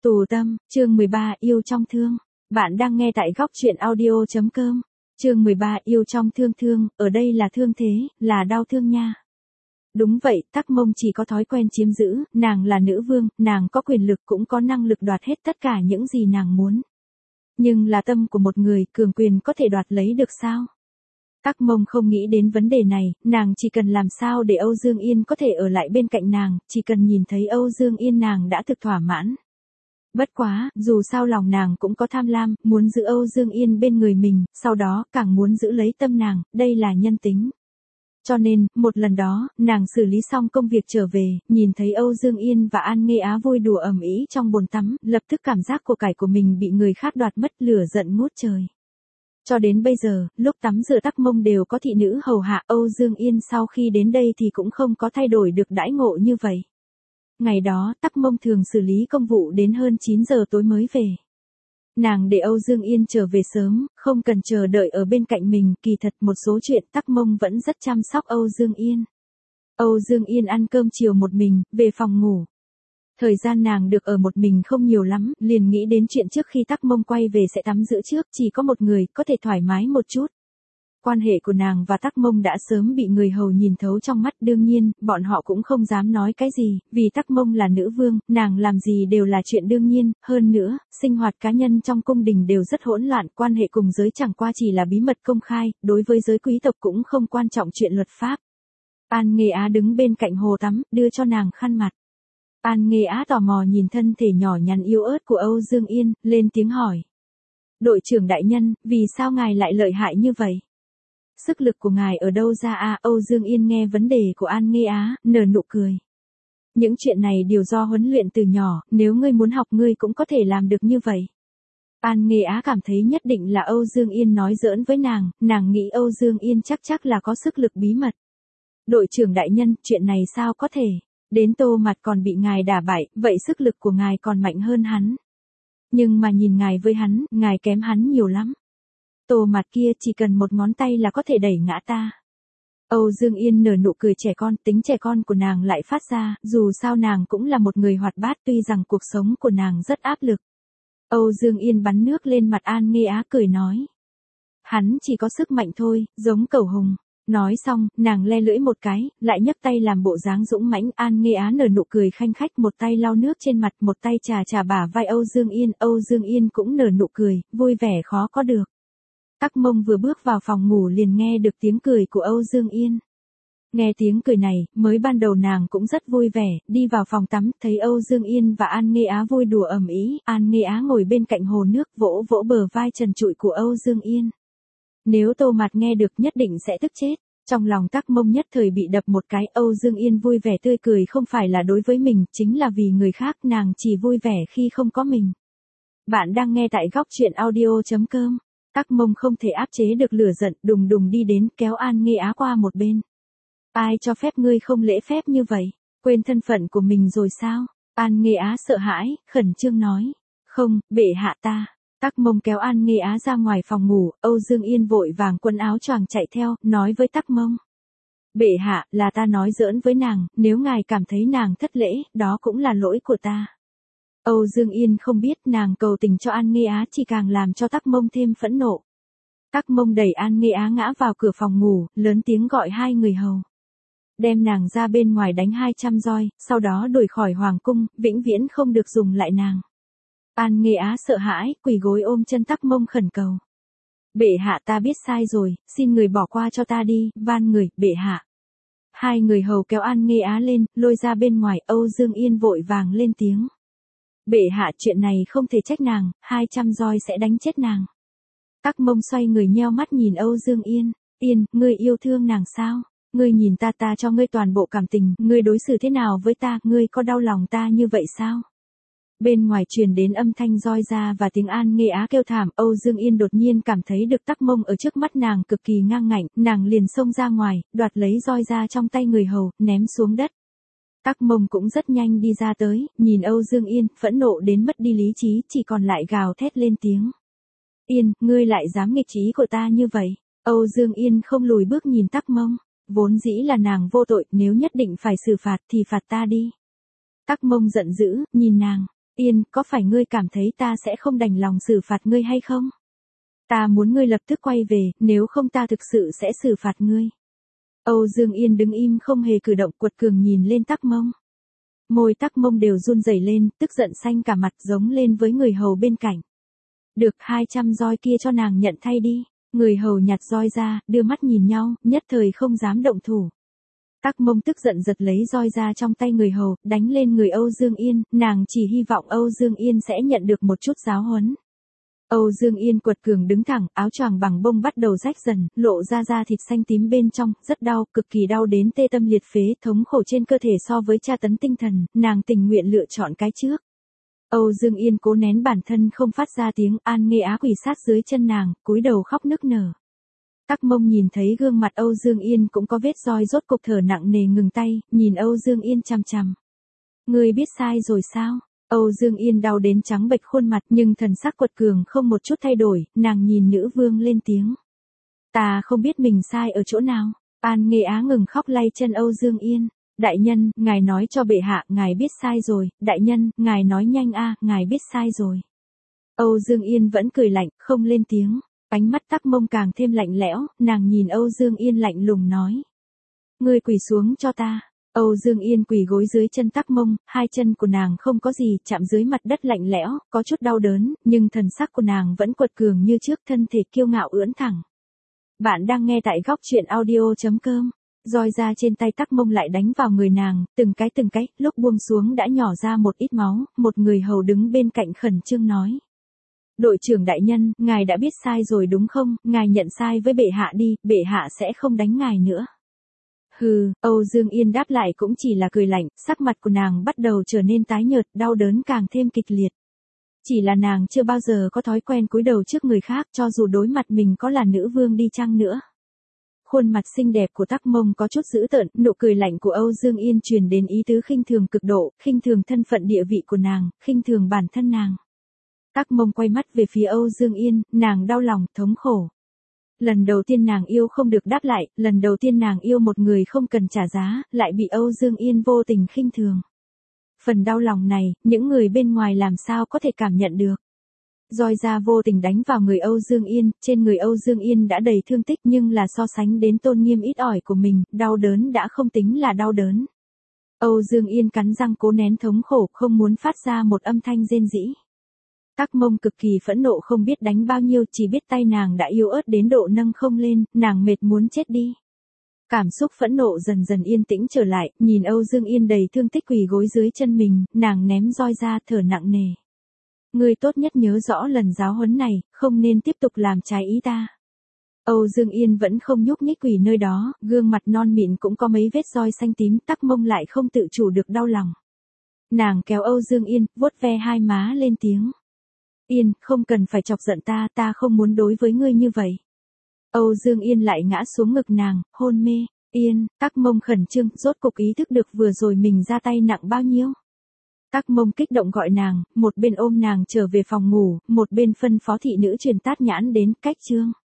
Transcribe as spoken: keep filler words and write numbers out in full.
Tù tâm, chương mười ba, yêu trong thương. Bạn đang nghe tại góc truyện audio chấm com. Chương mười ba, yêu trong thương. Thương, ở đây là thương thế, là đau thương nha. Đúng vậy, Tắc Mông chỉ có thói quen chiếm giữ, nàng là nữ vương, nàng có quyền lực cũng có năng lực đoạt hết tất cả những gì nàng muốn. Nhưng là tâm của một người, cường quyền có thể đoạt lấy được sao? Tắc Mông không nghĩ đến vấn đề này, nàng chỉ cần làm sao để Âu Dương Yên có thể ở lại bên cạnh nàng, chỉ cần nhìn thấy Âu Dương Yên nàng đã thực thỏa mãn. Bất quá, dù sao lòng nàng cũng có tham lam, muốn giữ Âu Dương Yên bên người mình, sau đó càng muốn giữ lấy tâm nàng, đây là nhân tính. Cho nên, một lần đó, nàng xử lý xong công việc trở về, nhìn thấy Âu Dương Yên và An Nghê Á vui đùa ầm ĩ trong bồn tắm, lập tức cảm giác của cải của mình bị người khác đoạt mất, lửa giận ngút trời. Cho đến bây giờ, lúc tắm rửa Tắc Mông đều có thị nữ hầu hạ, Âu Dương Yên sau khi đến đây thì cũng không có thay đổi được đãi ngộ như vậy. Ngày đó, Tắc Mông thường xử lý công vụ đến hơn chín giờ tối mới về. Nàng để Âu Dương Yên trở về sớm, không cần chờ đợi ở bên cạnh mình, kỳ thật một số chuyện Tắc Mông vẫn rất chăm sóc Âu Dương Yên. Âu Dương Yên ăn cơm chiều một mình, về phòng ngủ. Thời gian nàng được ở một mình không nhiều lắm, liền nghĩ đến chuyện trước khi Tắc Mông quay về sẽ tắm rửa trước, chỉ có một người, có thể thoải mái một chút. Quan hệ của nàng và Tắc Mông đã sớm bị người hầu nhìn thấu trong mắt, đương nhiên, bọn họ cũng không dám nói cái gì, vì Tắc Mông là nữ vương, nàng làm gì đều là chuyện đương nhiên, hơn nữa, sinh hoạt cá nhân trong cung đình đều rất hỗn loạn, quan hệ cùng giới chẳng qua chỉ là bí mật công khai, đối với giới quý tộc cũng không quan trọng chuyện luật pháp. An Nghê Á đứng bên cạnh hồ tắm, đưa cho nàng khăn mặt. An Nghê Á tò mò nhìn thân thể nhỏ nhắn yếu ớt của Âu Dương Yên, lên tiếng hỏi. Đội trưởng đại nhân, vì sao ngài lại lợi hại như vậy? Sức lực của ngài ở đâu ra à? Âu Dương Yên nghe vấn đề của An Nghê Á, nở nụ cười. Những chuyện này đều do huấn luyện từ nhỏ, nếu ngươi muốn học ngươi cũng có thể làm được như vậy. An Nghê Á cảm thấy nhất định là Âu Dương Yên nói giỡn với nàng, nàng nghĩ Âu Dương Yên chắc chắc là có sức lực bí mật. Đội trưởng đại nhân, chuyện này sao có thể? Đến Tô Mặt còn bị ngài đả bại, vậy sức lực của ngài còn mạnh hơn hắn. Nhưng mà nhìn ngài với hắn, ngài kém hắn nhiều lắm. Tô Mặt kia chỉ cần một ngón tay là có thể đẩy ngã ta. Âu Dương Yên nở nụ cười trẻ con, tính trẻ con của nàng lại phát ra, dù sao nàng cũng là một người hoạt bát tuy rằng cuộc sống của nàng rất áp lực. Âu Dương Yên bắn nước lên mặt An Nghê Á cười nói. Hắn chỉ có sức mạnh thôi, giống cẩu hùng. Nói xong, nàng le lưỡi một cái, lại nhấc tay làm bộ dáng dũng mãnh. An Nghê Á nở nụ cười khanh khách, một tay lau nước trên mặt, một tay chà chà bả vai Âu Dương Yên. Âu Dương Yên cũng nở nụ cười, vui vẻ khó có được. Tắc Mông vừa bước vào phòng ngủ liền nghe được tiếng cười của Âu Dương Yên. Nghe tiếng cười này, mới ban đầu nàng cũng rất vui vẻ, đi vào phòng tắm, thấy Âu Dương Yên và An Nghê Á vui đùa ầm ĩ, An Nghê Á ngồi bên cạnh hồ nước, vỗ vỗ bờ vai trần trụi của Âu Dương Yên. Nếu Tô Mặt nghe được nhất định sẽ tức chết. Trong lòng Tắc Mông nhất thời bị đập một cái, Âu Dương Yên vui vẻ tươi cười không phải là đối với mình, chính là vì người khác, nàng chỉ vui vẻ khi không có mình. Bạn đang nghe tại góc truyện audio chấm com. Tắc Mông không thể áp chế được lửa giận, đùng đùng đi đến, kéo An Nghê Á qua một bên. Ai cho phép ngươi không lễ phép như vậy? Quên thân phận của mình rồi sao? An Nghê Á sợ hãi, khẩn trương nói. Không, bệ hạ ta. Tắc Mông kéo An Nghê Á ra ngoài phòng ngủ, Âu Dương Yên vội vàng quần áo choàng chạy theo, nói với Tắc Mông. Bệ hạ, là ta nói giỡn với nàng, nếu ngài cảm thấy nàng thất lễ, đó cũng là lỗi của ta. Âu Dương Yên không biết nàng cầu tình cho An Nghê Á chỉ càng làm cho Tắc Mông thêm phẫn nộ. Tắc Mông đẩy An Nghê Á ngã vào cửa phòng ngủ, lớn tiếng gọi hai người hầu. Đem nàng ra bên ngoài đánh hai trăm roi, sau đó đuổi khỏi hoàng cung, vĩnh viễn không được dùng lại nàng. An Nghê Á sợ hãi, quỳ gối ôm chân Tắc Mông khẩn cầu. Bệ hạ ta biết sai rồi, xin người bỏ qua cho ta đi, van người, bệ hạ. Hai người hầu kéo An Nghê Á lên, lôi ra bên ngoài, Âu Dương Yên vội vàng lên tiếng. Bệ hạ chuyện này không thể trách nàng, hai trăm roi sẽ đánh chết nàng. Tắc Mông xoay người nheo mắt nhìn Âu Dương Yên. Yên, ngươi yêu thương nàng sao? Ngươi nhìn ta ta cho ngươi toàn bộ cảm tình, ngươi đối xử thế nào với ta, ngươi có đau lòng ta như vậy sao? Bên ngoài truyền đến âm thanh roi ra và tiếng An Nghê Á kêu thảm, Âu Dương Yên đột nhiên cảm thấy được Tắc Mông ở trước mắt nàng cực kỳ ngang ngạnh, nàng liền xông ra ngoài, đoạt lấy roi ra trong tay người hầu, ném xuống đất. Tắc Mông cũng rất nhanh đi ra tới, nhìn Âu Dương Yên, phẫn nộ đến mất đi lý trí, chỉ còn lại gào thét lên tiếng. Yên, ngươi lại dám nghịch trí của ta như vậy. Âu Dương Yên không lùi bước nhìn Tắc Mông, vốn dĩ là nàng vô tội, nếu nhất định phải xử phạt thì phạt ta đi. Tắc Mông giận dữ, nhìn nàng. Yên, có phải ngươi cảm thấy ta sẽ không đành lòng xử phạt ngươi hay không? Ta muốn ngươi lập tức quay về, nếu không ta thực sự sẽ xử phạt ngươi. Âu Dương Yên đứng im không hề cử động, quật cường nhìn lên Tắc Mông. Môi Tắc Mông đều run rẩy lên, tức giận xanh cả mặt, giống lên với người hầu bên cạnh. Được, hai trăm roi kia cho nàng nhận thay đi. Người hầu nhặt roi ra, đưa mắt nhìn nhau, nhất thời không dám động thủ. Tắc Mông tức giận giật lấy roi ra trong tay người hầu, đánh lên người Âu Dương Yên, nàng chỉ hy vọng Âu Dương Yên sẽ nhận được một chút giáo huấn. Âu Dương Yên quật cường đứng thẳng, áo choàng bằng bông bắt đầu rách dần, lộ ra da thịt xanh tím bên trong, rất đau, cực kỳ đau đến tê tâm liệt phế, thống khổ trên cơ thể so với tra tấn tinh thần, nàng tình nguyện lựa chọn cái trước. Âu Dương Yên cố nén bản thân không phát ra tiếng, An Nghê Á quỳ sát dưới chân nàng, cúi đầu khóc nức nở. Tắc Mông nhìn thấy gương mặt Âu Dương Yên cũng có vết roi, rốt cục thở nặng nề ngừng tay, nhìn Âu Dương Yên chằm chằm. Ngươi biết sai rồi sao? Âu Dương Yên đau đến trắng bệch khuôn mặt, nhưng thần sắc quật cường không một chút thay đổi, nàng nhìn nữ vương lên tiếng. Ta không biết mình sai ở chỗ nào. An Nghê Á ngừng khóc lay chân Âu Dương Yên. Đại nhân, ngài nói cho bệ hạ, ngài biết sai rồi. Đại nhân, ngài nói nhanh a, ngài biết sai rồi. Âu Dương Yên vẫn cười lạnh, không lên tiếng. Ánh mắt Tắc Mông càng thêm lạnh lẽo, nàng nhìn Âu Dương Yên lạnh lùng nói. Ngươi quỳ xuống cho ta. Âu Dương Yên quỳ gối dưới chân Tắc Mông, hai chân của nàng không có gì, chạm dưới mặt đất lạnh lẽo, có chút đau đớn, nhưng thần sắc của nàng vẫn quật cường như trước, thân thể kiêu ngạo ưỡn thẳng. Bạn đang nghe tại góc truyện audio chấm com. Roi ra trên tay Tắc Mông lại đánh vào người nàng, từng cái từng cái, lúc buông xuống đã nhỏ ra một ít máu, một người hầu đứng bên cạnh khẩn trương nói. Đội trưởng đại nhân, ngài đã biết sai rồi đúng không, ngài nhận sai với bệ hạ đi, bệ hạ sẽ không đánh ngài nữa. Hừ, Âu Dương Yên đáp lại cũng chỉ là cười lạnh, sắc mặt của nàng bắt đầu trở nên tái nhợt, đau đớn càng thêm kịch liệt. Chỉ là nàng chưa bao giờ có thói quen cúi đầu trước người khác, cho dù đối mặt mình có là nữ vương đi chăng nữa. Khuôn mặt xinh đẹp của Tắc Mông có chút dữ tợn, nụ cười lạnh của Âu Dương Yên truyền đến ý tứ khinh thường cực độ, khinh thường thân phận địa vị của nàng, khinh thường bản thân nàng. Tắc Mông quay mắt về phía Âu Dương Yên, nàng đau lòng, thống khổ. Lần đầu tiên nàng yêu không được đáp lại, lần đầu tiên nàng yêu một người không cần trả giá, lại bị Âu Dương Yên vô tình khinh thường. Phần đau lòng này, những người bên ngoài làm sao có thể cảm nhận được. Roi ra vô tình đánh vào người Âu Dương Yên, trên người Âu Dương Yên đã đầy thương tích nhưng là so sánh đến tôn nghiêm ít ỏi của mình, đau đớn đã không tính là đau đớn. Âu Dương Yên cắn răng cố nén thống khổ, không muốn phát ra một âm thanh rên rỉ. Tắc Mông cực kỳ phẫn nộ, không biết đánh bao nhiêu, chỉ biết tay nàng đã yếu ớt đến độ nâng không lên, nàng mệt muốn chết đi. Cảm xúc phẫn nộ dần dần yên tĩnh trở lại, nhìn Âu Dương Yên đầy thương tích quỳ gối dưới chân mình, nàng ném roi ra, thở nặng nề. Ngươi tốt nhất nhớ rõ lần giáo huấn này, không nên tiếp tục làm trái ý ta. Âu Dương Yên vẫn không nhúc nhích quỳ nơi đó, gương mặt non mịn cũng có mấy vết roi xanh tím, Tắc Mông lại không tự chủ được đau lòng. Nàng kéo Âu Dương Yên, vuốt ve hai má lên tiếng. Yên, không cần phải chọc giận ta, ta không muốn đối với ngươi như vậy. Âu Dương Yên lại ngã xuống ngực nàng, hôn mê. Yên, Tắc Mông khẩn trương, rốt cục ý thức được vừa rồi mình ra tay nặng bao nhiêu. Tắc Mông kích động gọi nàng, một bên ôm nàng trở về phòng ngủ, một bên phân phó thị nữ truyền tát nhãn đến, cách chương.